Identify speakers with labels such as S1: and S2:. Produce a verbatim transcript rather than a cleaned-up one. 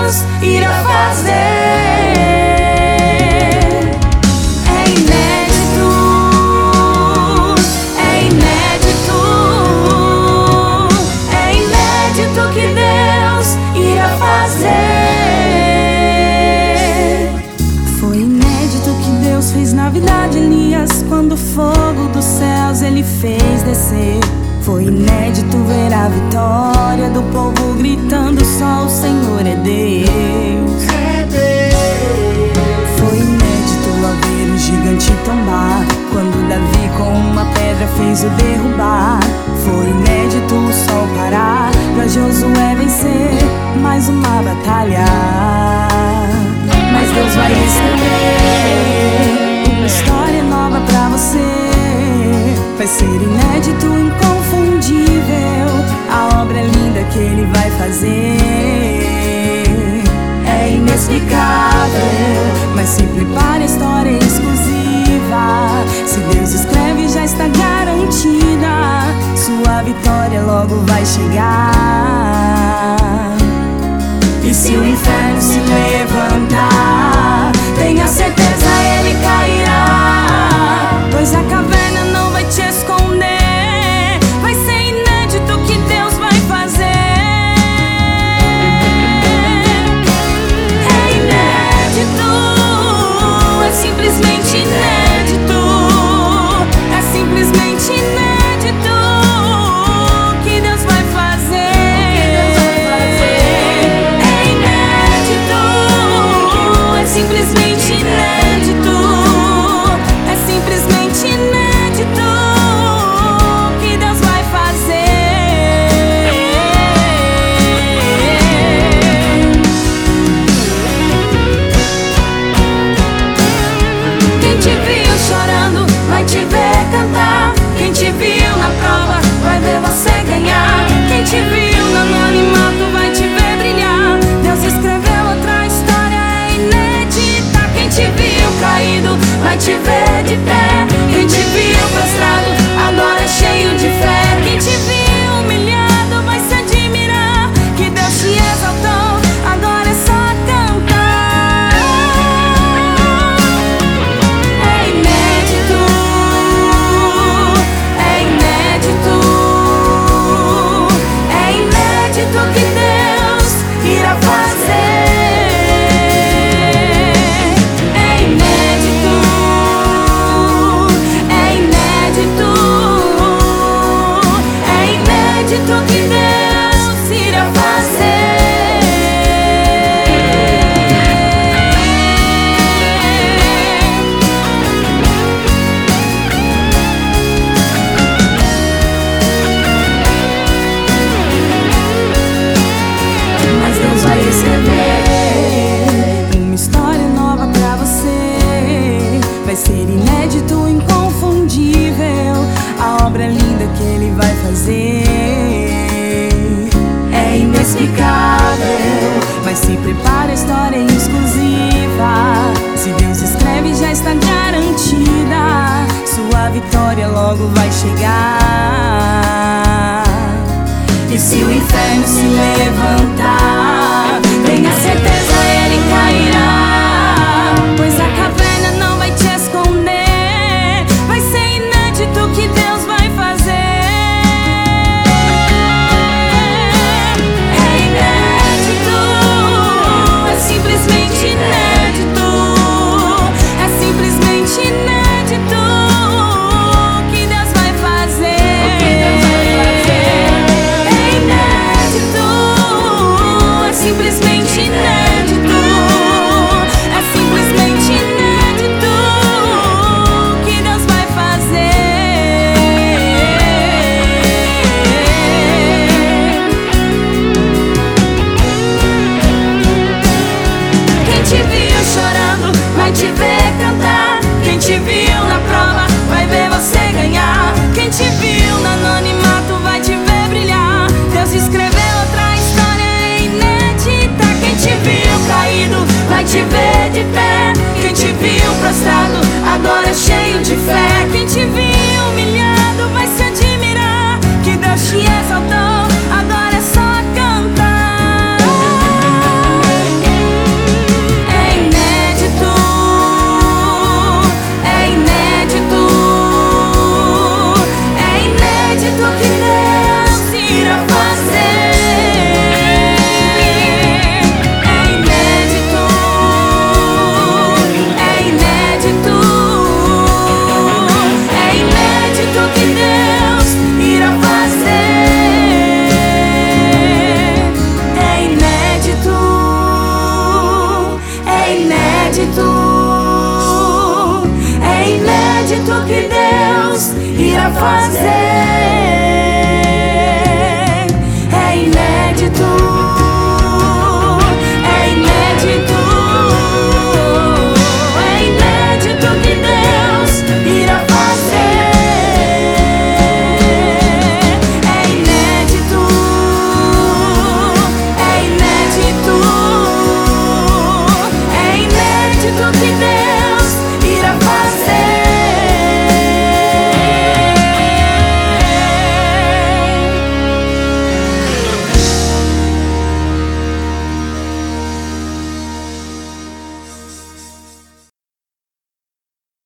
S1: Deus irá fazer. É inédito, é inédito, é inédito que Deus irá fazer. Foi inédito que Deus fez na vida de Elias, quando o fogo dos céus Ele fez descer. Foi inédito ver a vitória do povo gritando: só o Senhor é Deus. Foi inédito ao ver o gigante tombar, quando Davi com uma pedra fez o derrubar. Foi inédito o sol parar pra Josué vencer mais uma batalha. Mas Deus vai escrever uma história nova pra você. Vai ser inédito, inconfundível, a obra linda que Ele vai fazer. É inexplicável, mas se prepare, a história é exclusiva. Se Deus escreve, já está garantida. Sua vitória logo vai chegar. E se o inferno se levantar, tenha certeza, ele cairá, pois a caverna não vai te esconder. Vai ser inédito que Deus vai fazer. É inédito, é simplesmente inédito, é simplesmente inédito que Deus vai fazer. É inédito, é simplesmente inédito, é simplesmente inédito que Deus vai fazer. Quem te viu chorando vai te ver cantar. Quem te viu na prova vai ver você ganhar. Quem te viu no anonimato vai te ver brilhar. Deus escreveu outra história, é inédita. Quem te viu caído vai te ver de pé. Quem te viu prostrado agora é cheio de fé. Quem te viu humilhado vai se admirar que Deus te exaltou, agora é só cantar. É inédito, é inédito, é inédito que Deus irá fazer. É inédito, é inédito, é inédito que Deus irá fazer. Mas Deus vai escrever uma história nova pra você. Vai ser inédito, inconfundível, a obra linda que Ele vai fazer. É inexplicável, mas se prepare, a história é exclusiva. Se Deus escreve, já está garantida. Sua vitória logo vai chegar. E se o inferno se levantar, tenha certeza, ele cairá, pois a caverna não vai te esconder. Vai ser inédito que Deus vai fazer. É inédito, é simplesmente inédito, é simplesmente inédito que Deus vai fazer. É inédito, é simplesmente inédito, é simplesmente inédito que Deus vai fazer. Quem te viu chorando vai te ver cantar. Quem te viu na prova vai ver você ganhar. Quem te viu no anonimato vai te ver brilhar. Deus escreveu outra história, é inédita. Quem te viu caído vai te ver de pé. Quem te viu prostrado agora é cheio de fé. Quem te viu humilhado vai se admirar que Deus te exaltou, agora é só cantar. acredito que Deus irá fazer.